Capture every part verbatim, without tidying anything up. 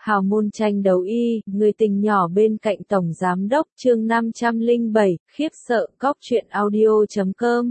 Hào môn tranh đấu y, người tình nhỏ bên cạnh tổng giám đốc, chương năm trăm lẻ bảy, khiếp sợ, cóc truyện audio chấm com.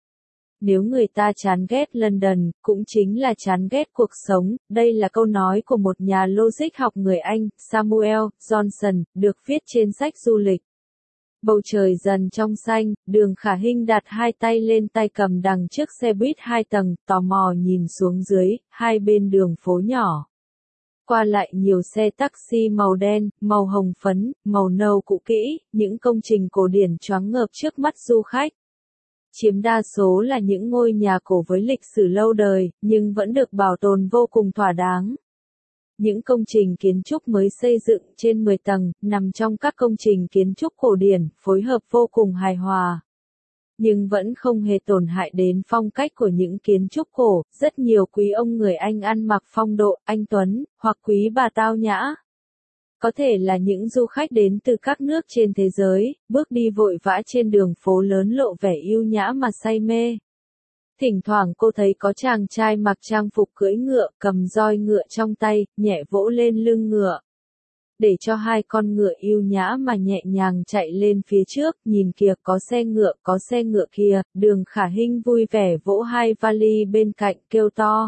Nếu người ta chán ghét London, cũng chính là chán ghét cuộc sống, đây là câu nói của một nhà logic học người Anh, Samuel Johnson, được viết trên sách du lịch. Bầu trời dần trong xanh, Đường Khả Hinh đặt hai tay lên tay cầm đằng trước xe buýt hai tầng, tò mò nhìn xuống dưới, hai bên đường phố nhỏ. Qua lại nhiều xe taxi màu đen, màu hồng phấn, màu nâu cũ kỹ, những công trình cổ điển choáng ngợp trước mắt du khách. Chiếm đa số là những ngôi nhà cổ với lịch sử lâu đời, nhưng vẫn được bảo tồn vô cùng thỏa đáng. Những công trình kiến trúc mới xây dựng trên mười tầng, nằm trong các công trình kiến trúc cổ điển, phối hợp vô cùng hài hòa. Nhưng vẫn không hề tổn hại đến phong cách của những kiến trúc cổ, rất nhiều quý ông người Anh ăn mặc phong độ, anh tuấn, hoặc quý bà tao nhã. Có thể là những du khách đến từ các nước trên thế giới, bước đi vội vã trên đường phố lớn lộ vẻ yêu nhã mà say mê. Thỉnh thoảng cô thấy có chàng trai mặc trang phục cưỡi ngựa, cầm roi ngựa trong tay, nhẹ vỗ lên lưng ngựa. Để cho hai con ngựa yêu nhã mà nhẹ nhàng chạy lên phía trước, nhìn kìa có xe ngựa, có xe ngựa kìa, Đường Khả Hinh vui vẻ vỗ hai vali bên cạnh kêu to.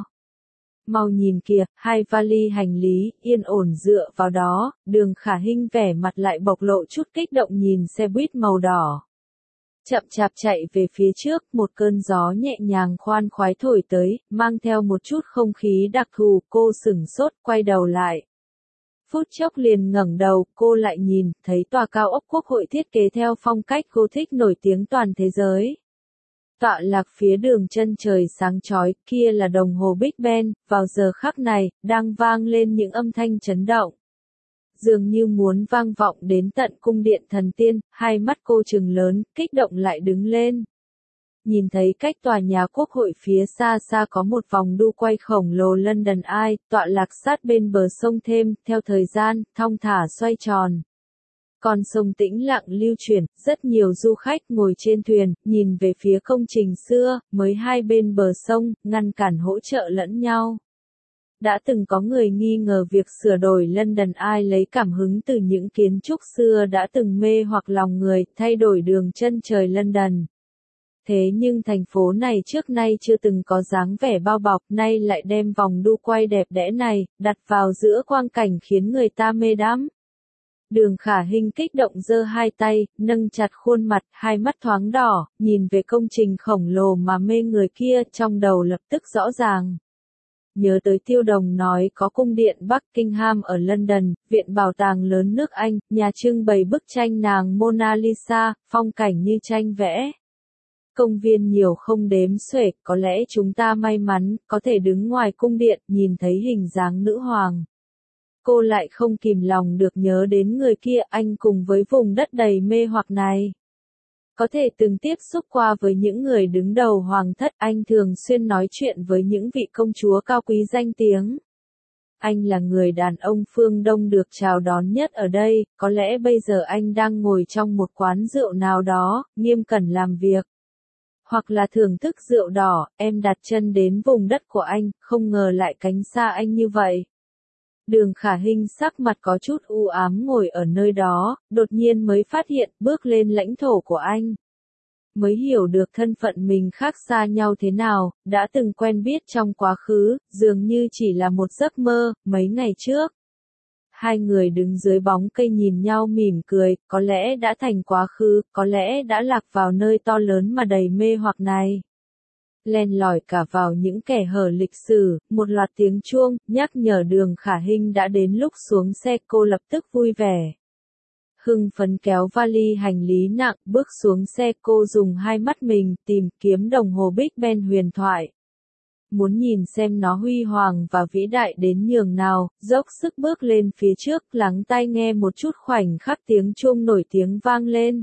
Mau nhìn kìa, hai vali hành lý, yên ổn dựa vào đó, Đường Khả Hinh vẻ mặt lại bộc lộ chút kích động nhìn xe buýt màu đỏ. Chậm chạp chạy về phía trước, một cơn gió nhẹ nhàng khoan khoái thổi tới, mang theo một chút không khí đặc thù, cô sửng sốt, quay đầu lại. Phút chốc liền ngẩng đầu, cô lại nhìn, thấy tòa cao ốc Quốc hội thiết kế theo phong cách Gothic nổi tiếng toàn thế giới. Tọa lạc phía đường chân trời sáng chói, kia là đồng hồ Big Ben, vào giờ khắc này, đang vang lên những âm thanh chấn động. Dường như muốn vang vọng đến tận cung điện thần tiên, hai mắt cô trừng lớn, kích động lại đứng lên. Nhìn thấy cách tòa nhà quốc hội phía xa xa có một vòng đu quay khổng lồ London Eye, tọa lạc sát bên bờ sông Thêm, theo thời gian, thong thả xoay tròn. Con sông tĩnh lặng lưu chuyển, rất nhiều du khách ngồi trên thuyền, nhìn về phía công trình xưa, mới hai bên bờ sông, ngăn cản hỗ trợ lẫn nhau. Đã từng có người nghi ngờ việc sửa đổi London Eye lấy cảm hứng từ những kiến trúc xưa đã từng mê hoặc lòng người, thay đổi đường chân trời London. Thế nhưng thành phố này trước nay chưa từng có dáng vẻ bao bọc, nay lại đem vòng đu quay đẹp đẽ này, đặt vào giữa quang cảnh khiến người ta mê đắm. Đường Khả Hinh kích động giơ hai tay, nâng chặt khuôn mặt, hai mắt thoáng đỏ, nhìn về công trình khổng lồ mà mê người kia, trong đầu lập tức rõ ràng. Nhớ tới Tiêu Đồng nói có cung điện Buckingham ở London, viện bảo tàng lớn nước Anh, nhà trưng bày bức tranh nàng Mona Lisa, phong cảnh như tranh vẽ. Công viên nhiều không đếm xuể, có lẽ chúng ta may mắn, có thể đứng ngoài cung điện, nhìn thấy hình dáng nữ hoàng. Cô lại không kìm lòng được nhớ đến người kia, anh cùng với vùng đất đầy mê hoặc này. Có thể từng tiếp xúc qua với những người đứng đầu hoàng thất, anh thường xuyên nói chuyện với những vị công chúa cao quý danh tiếng. Anh là người đàn ông phương Đông được chào đón nhất ở đây, có lẽ bây giờ anh đang ngồi trong một quán rượu nào đó, nghiêm cẩn làm việc. Hoặc là thưởng thức rượu đỏ, em đặt chân đến vùng đất của anh, không ngờ lại cánh xa anh như vậy. Đường Khả Hinh sắc mặt có chút u ám ngồi ở nơi đó, đột nhiên mới phát hiện bước lên lãnh thổ của anh. Mới hiểu được thân phận mình khác xa nhau thế nào, đã từng quen biết trong quá khứ, dường như chỉ là một giấc mơ, mấy ngày trước. Hai người đứng dưới bóng cây nhìn nhau mỉm cười, có lẽ đã thành quá khứ, có lẽ đã lạc vào nơi to lớn mà đầy mê hoặc này. Len lỏi cả vào những kẻ hở lịch sử, một loạt tiếng chuông, nhắc nhở Đường Khả Hinh đã đến lúc xuống xe, cô lập tức vui vẻ. Hưng phấn kéo vali hành lý nặng, bước xuống xe, cô dùng hai mắt mình, tìm kiếm đồng hồ Big Ben huyền thoại. Muốn nhìn xem nó huy hoàng và vĩ đại đến nhường nào, dốc sức bước lên phía trước, lắng tai nghe một chút khoảnh khắc tiếng chuông nổi tiếng vang lên.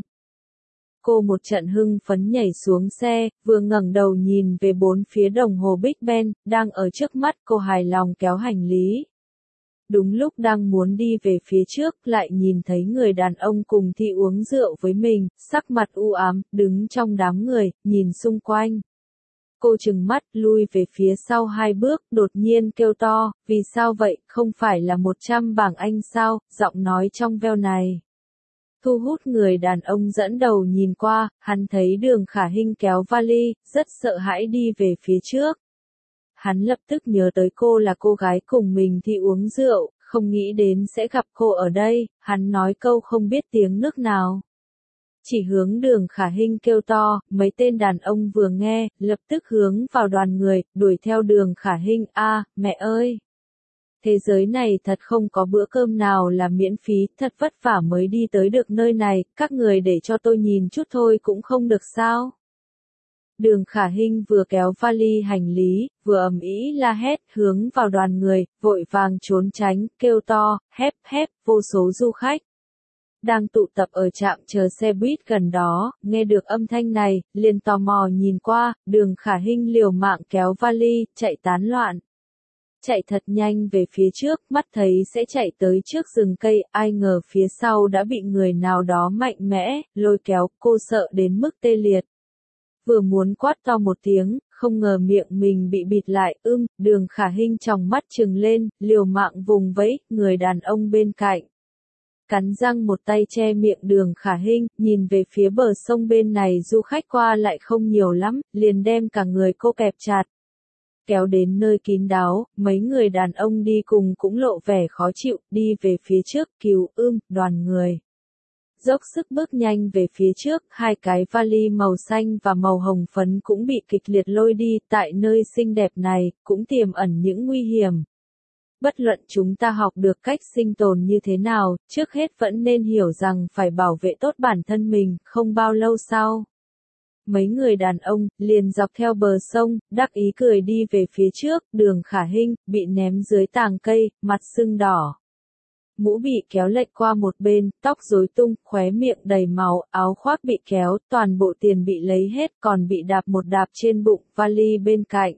Cô một trận hưng phấn nhảy xuống xe, vừa ngẩng đầu nhìn về bốn phía đồng hồ Big Ben, đang ở trước mắt, cô hài lòng kéo hành lý. Đúng lúc đang muốn đi về phía trước, lại nhìn thấy người đàn ông cùng thị uống rượu với mình, sắc mặt u ám, đứng trong đám người, nhìn xung quanh. Cô trừng mắt, lui về phía sau hai bước, đột nhiên kêu to, vì sao vậy, không phải là một trăm bảng Anh sao, giọng nói trong veo này. Thu hút người đàn ông dẫn đầu nhìn qua, hắn thấy Đường Khả Hinh kéo vali, rất sợ hãi đi về phía trước. Hắn lập tức nhớ tới cô là cô gái cùng mình thì uống rượu, không nghĩ đến sẽ gặp cô ở đây, hắn nói câu không biết tiếng nước nào. Chỉ hướng Đường Khả Hinh kêu to, mấy tên đàn ông vừa nghe, lập tức hướng vào đoàn người, đuổi theo Đường Khả Hinh, a, mẹ ơi! Thế giới này thật không có bữa cơm nào là miễn phí, thật vất vả mới đi tới được nơi này, các người để cho tôi nhìn chút thôi cũng không được sao? Đường Khả Hinh vừa kéo vali hành lý, vừa ầm ĩ la hét hướng vào đoàn người, vội vàng trốn tránh, kêu to, hép hép, vô số du khách đang tụ tập ở trạm chờ xe buýt gần đó, nghe được âm thanh này, liền tò mò nhìn qua, Đường Khả Hinh liều mạng kéo vali, chạy tán loạn. Chạy thật nhanh về phía trước, mắt thấy sẽ chạy tới trước rừng cây, ai ngờ phía sau đã bị người nào đó mạnh mẽ, lôi kéo, cô sợ đến mức tê liệt. Vừa muốn quát to một tiếng, không ngờ miệng mình bị bịt lại, ưm, Đường Khả Hinh tròng mắt trừng lên, liều mạng vùng vẫy, người đàn ông bên cạnh. Cắn răng một tay che miệng Đường Khả Hinh, nhìn về phía bờ sông bên này du khách qua lại không nhiều lắm, liền đem cả người cô kẹp chặt. Kéo đến nơi kín đáo, mấy người đàn ông đi cùng cũng lộ vẻ khó chịu, đi về phía trước, cứu ưm, đoàn người. Dốc sức bước nhanh về phía trước, hai cái vali màu xanh và màu hồng phấn cũng bị kịch liệt lôi đi, tại nơi xinh đẹp này, cũng tiềm ẩn những nguy hiểm. Bất luận chúng ta học được cách sinh tồn như thế nào, trước hết vẫn nên hiểu rằng phải bảo vệ tốt bản thân mình, không bao lâu sau. Mấy người đàn ông, liền dọc theo bờ sông, đắc ý cười đi về phía trước, Đường Khả Hinh, bị ném dưới tàng cây, mặt sưng đỏ. Mũ bị kéo lệch qua một bên, tóc rối tung, khóe miệng đầy máu, áo khoác bị kéo, toàn bộ tiền bị lấy hết, còn bị đạp một đạp trên bụng, vali bên cạnh.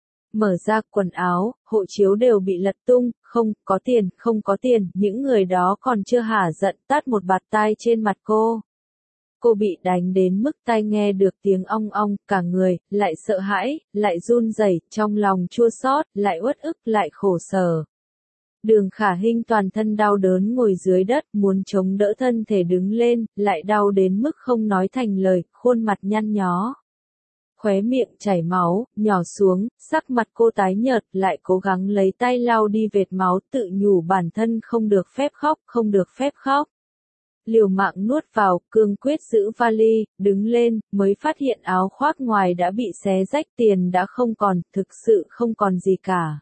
Mở ra quần áo, hộ chiếu đều bị lật tung, không có tiền, không có tiền, những người đó còn chưa hả giận, tát một bạt tai trên mặt cô. Cô bị đánh đến mức tai nghe được tiếng ong ong, cả người, lại sợ hãi, lại run rẩy, trong lòng chua xót, lại uất ức, lại khổ sở. Đường Khả Hinh toàn thân đau đớn ngồi dưới đất, muốn chống đỡ thân thể đứng lên, lại đau đến mức không nói thành lời, khuôn mặt nhăn nhó. Khóe miệng chảy máu, nhỏ xuống, sắc mặt cô tái nhợt, lại cố gắng lấy tay lau đi vệt máu, tự nhủ bản thân không được phép khóc, không được phép khóc. Liều mạng nuốt vào, cương quyết giữ vali, đứng lên, mới phát hiện áo khoác ngoài đã bị xé rách, tiền đã không còn, thực sự không còn gì cả.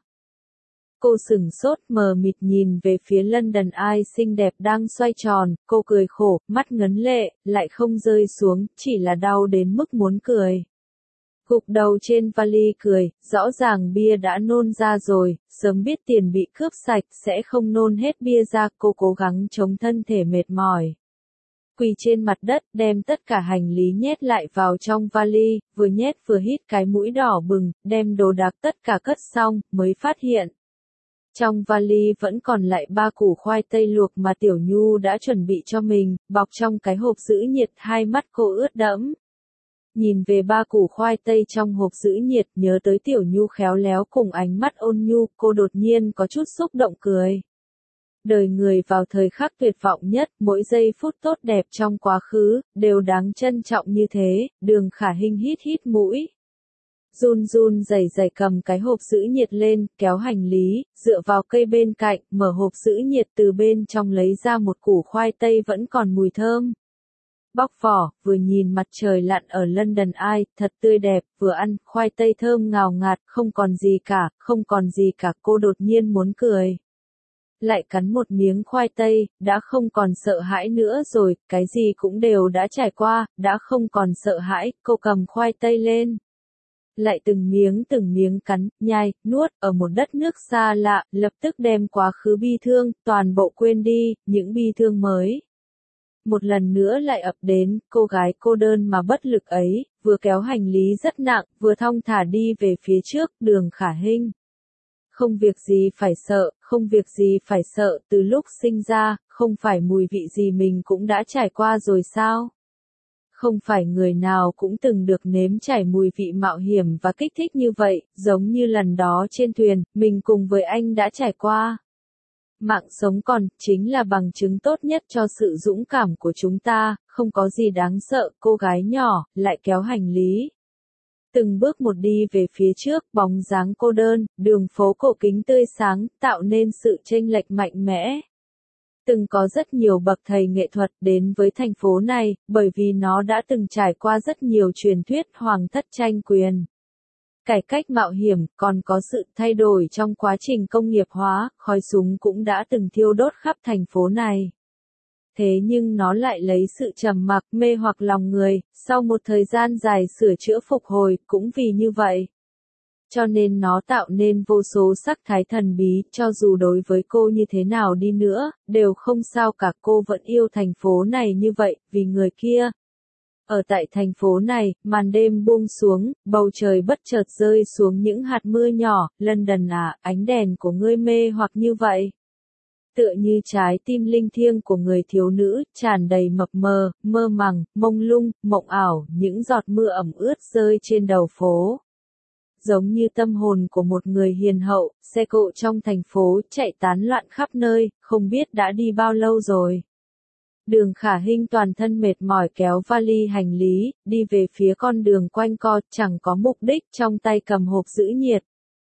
Cô sửng sốt mờ mịt nhìn về phía London Eye xinh đẹp đang xoay tròn, cô cười khổ, mắt ngấn lệ, lại không rơi xuống, chỉ là đau đến mức muốn cười. Gục đầu trên vali cười, rõ ràng bia đã nôn ra rồi, sớm biết tiền bị cướp sạch sẽ không nôn hết bia ra, cô cố gắng chống thân thể mệt mỏi. Quỳ trên mặt đất, đem tất cả hành lý nhét lại vào trong vali, vừa nhét vừa hít cái mũi đỏ bừng, đem đồ đạc tất cả cất xong, mới phát hiện. Trong vali vẫn còn lại ba củ khoai tây luộc mà Tiểu Nhu đã chuẩn bị cho mình, bọc trong cái hộp giữ nhiệt, hai mắt cô ướt đẫm. Nhìn về ba củ khoai tây trong hộp giữ nhiệt, nhớ tới Tiểu Nhu khéo léo cùng ánh mắt ôn nhu, cô đột nhiên có chút xúc động cười. Đời người vào thời khắc tuyệt vọng nhất, mỗi giây phút tốt đẹp trong quá khứ, đều đáng trân trọng như thế, Đường Khả Hinh hít hít mũi. Run run rẩy rẩy cầm cái hộp giữ nhiệt lên, kéo hành lý, dựa vào cây bên cạnh, mở hộp giữ nhiệt từ bên trong lấy ra một củ khoai tây vẫn còn mùi thơm. Bóc vỏ, vừa nhìn mặt trời lặn ở London Eye, thật tươi đẹp, vừa ăn, khoai tây thơm ngào ngạt, không còn gì cả, không còn gì cả, cô đột nhiên muốn cười. Lại cắn một miếng khoai tây, đã không còn sợ hãi nữa rồi, cái gì cũng đều đã trải qua, đã không còn sợ hãi, cô cầm khoai tây lên. Lại từng miếng từng miếng cắn, nhai, nuốt, ở một đất nước xa lạ, lập tức đem quá khứ bi thương, toàn bộ quên đi, những bi thương mới. Một lần nữa lại ập đến, cô gái cô đơn mà bất lực ấy, vừa kéo hành lý rất nặng, vừa thong thả đi về phía trước, Đường Khả Hinh. Không việc gì phải sợ, không việc gì phải sợ, từ lúc sinh ra, không phải mùi vị gì mình cũng đã trải qua rồi sao? Không phải người nào cũng từng được nếm trải mùi vị mạo hiểm và kích thích như vậy, giống như lần đó trên thuyền, mình cùng với anh đã trải qua. Mạng sống còn, chính là bằng chứng tốt nhất cho sự dũng cảm của chúng ta, không có gì đáng sợ, cô gái nhỏ, lại kéo hành lý. Từng bước một đi về phía trước, bóng dáng cô đơn, đường phố cổ kính tươi sáng, tạo nên sự chênh lệch mạnh mẽ. Từng có rất nhiều bậc thầy nghệ thuật đến với thành phố này, bởi vì nó đã từng trải qua rất nhiều truyền thuyết hoàng thất tranh quyền. Cải cách mạo hiểm, còn có sự thay đổi trong quá trình công nghiệp hóa, khói súng cũng đã từng thiêu đốt khắp thành phố này. Thế nhưng nó lại lấy sự trầm mặc, mê hoặc lòng người, sau một thời gian dài sửa chữa phục hồi, cũng vì như vậy. Cho nên nó tạo nên vô số sắc thái thần bí, cho dù đối với cô như thế nào đi nữa, đều không sao cả, cô vẫn yêu thành phố này như vậy, vì người kia. Ở tại thành phố này, màn đêm buông xuống, bầu trời bất chợt rơi xuống những hạt mưa nhỏ, London à, ánh đèn của ngươi mê hoặc như vậy. Tựa như trái tim linh thiêng của người thiếu nữ, tràn đầy mập mờ, mơ màng, mông lung, mộng ảo, những giọt mưa ẩm ướt rơi trên đầu phố. Giống như tâm hồn của một người hiền hậu, xe cộ trong thành phố chạy tán loạn khắp nơi, không biết đã đi bao lâu rồi. Đường Khả Hinh toàn thân mệt mỏi kéo vali hành lý, đi về phía con đường quanh co, chẳng có mục đích, trong tay cầm hộp giữ nhiệt.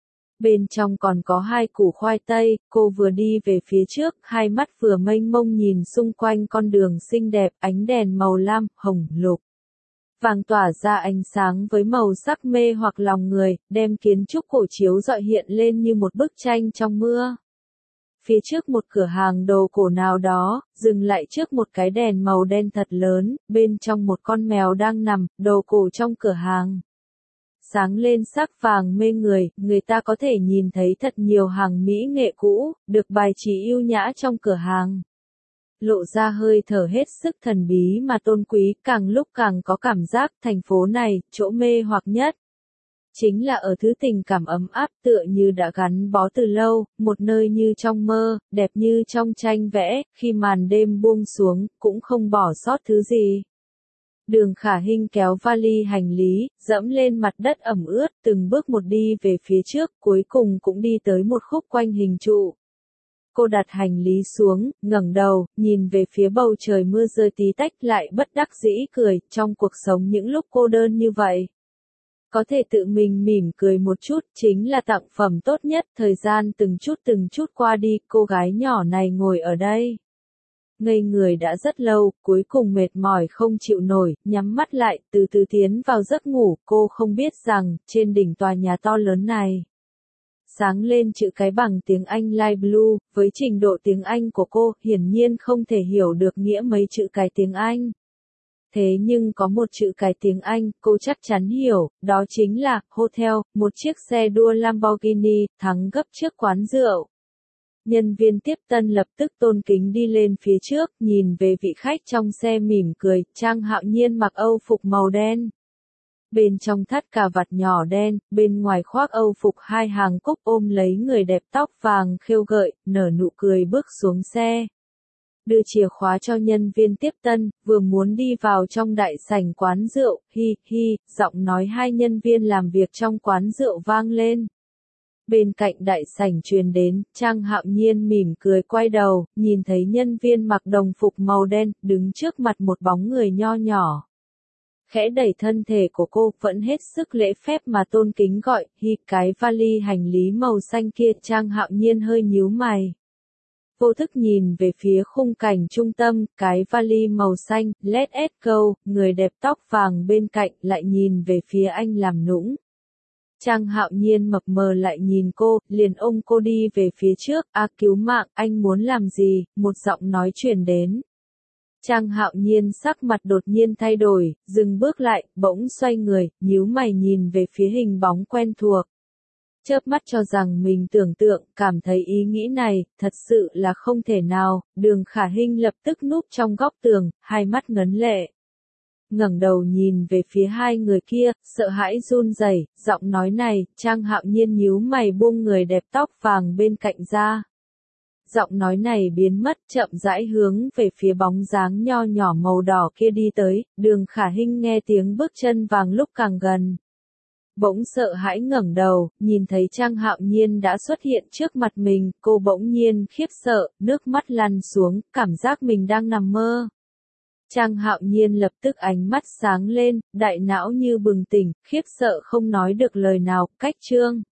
Bên trong còn có hai củ khoai tây, cô vừa đi về phía trước, hai mắt vừa mênh mông nhìn xung quanh con đường xinh đẹp, ánh đèn màu lam, hồng, lục. Vàng tỏa ra ánh sáng với màu sắc mê hoặc lòng người, đem kiến trúc cổ chiếu rọi hiện lên như một bức tranh trong mưa. Phía trước một cửa hàng đồ cổ nào đó, dừng lại trước một cái đèn màu đen thật lớn, bên trong một con mèo đang nằm, đồ cổ trong cửa hàng. Sáng lên sắc vàng mê người, người ta có thể nhìn thấy thật nhiều hàng mỹ nghệ cũ, được bài trí yêu nhã trong cửa hàng. Lộ ra hơi thở hết sức thần bí mà tôn quý, càng lúc càng có cảm giác thành phố này, chỗ mê hoặc nhất. Chính là ở thứ tình cảm ấm áp tựa như đã gắn bó từ lâu, một nơi như trong mơ, đẹp như trong tranh vẽ, khi màn đêm buông xuống, cũng không bỏ sót thứ gì. Đường Khả Hinh kéo vali hành lý, dẫm lên mặt đất ẩm ướt, từng bước một đi về phía trước, cuối cùng cũng đi tới một khúc quanh hình trụ. Cô đặt hành lý xuống, ngẩng đầu, nhìn về phía bầu trời mưa rơi tí tách lại bất đắc dĩ cười, trong cuộc sống những lúc cô đơn như vậy. Có thể tự mình mỉm cười một chút, chính là tặng phẩm tốt nhất, thời gian từng chút từng chút qua đi, cô gái nhỏ này ngồi ở đây. Ngây người đã rất lâu, cuối cùng mệt mỏi không chịu nổi, nhắm mắt lại, từ từ tiến vào giấc ngủ, cô không biết rằng, trên đỉnh tòa nhà to lớn này. Sáng lên chữ cái bằng tiếng Anh Light Blue, với trình độ tiếng Anh của cô, hiển nhiên không thể hiểu được nghĩa mấy chữ cái tiếng Anh. Thế nhưng có một chữ cái tiếng Anh, cô chắc chắn hiểu, đó chính là, hotel, một chiếc xe đua Lamborghini, thắng gấp trước quán rượu. Nhân viên tiếp tân lập tức tôn kính đi lên phía trước, nhìn về vị khách trong xe mỉm cười, Trang Hạo Nhiên mặc âu phục màu đen. Bên trong thắt cà vạt nhỏ đen, bên ngoài khoác âu phục hai hàng cúc ôm lấy người đẹp tóc vàng khêu gợi, nở nụ cười bước xuống xe. Đưa chìa khóa cho nhân viên tiếp tân, vừa muốn đi vào trong đại sảnh quán rượu, hi hi, giọng nói hai nhân viên làm việc trong quán rượu vang lên. Bên cạnh đại sảnh truyền đến, Trang Hạo Nhiên mỉm cười quay đầu, nhìn thấy nhân viên mặc đồng phục màu đen, đứng trước mặt một bóng người nho nhỏ. Khẽ đẩy thân thể của cô, vẫn hết sức lễ phép mà tôn kính gọi, hi, cái vali hành lý màu xanh kia, Trang Hạo Nhiên hơi nhíu mày. Vô thức nhìn về phía khung cảnh trung tâm, cái vali màu xanh, let it go, người đẹp tóc vàng bên cạnh lại nhìn về phía anh làm nũng. Trang Hạo Nhiên mập mờ lại nhìn cô, liền ôm cô đi về phía trước, a cứu mạng, anh muốn làm gì, một giọng nói truyền đến. Trang Hạo Nhiên sắc mặt đột nhiên thay đổi, dừng bước lại, bỗng xoay người, nhíu mày nhìn về phía hình bóng quen thuộc. Chớp mắt cho rằng mình tưởng tượng, cảm thấy ý nghĩ này, thật sự là không thể nào, Đường Khả Hinh lập tức núp trong góc tường, hai mắt ngấn lệ. Ngẩng đầu nhìn về phía hai người kia, sợ hãi run rẩy, giọng nói này, Trang Hạo Nhiên nhíu mày buông người đẹp tóc vàng bên cạnh ra. Giọng nói này biến mất, chậm rãi hướng về phía bóng dáng nho nhỏ màu đỏ kia đi tới, Đường Khả Hinh nghe tiếng bước chân vàng lúc càng gần. Bỗng sợ hãi ngẩng đầu, nhìn thấy Trang Hạo Nhiên đã xuất hiện trước mặt mình, cô bỗng nhiên khiếp sợ, nước mắt lăn xuống, cảm giác mình đang nằm mơ. Trang Hạo Nhiên lập tức ánh mắt sáng lên, đại não như bừng tỉnh, khiếp sợ không nói được lời nào, cách Trương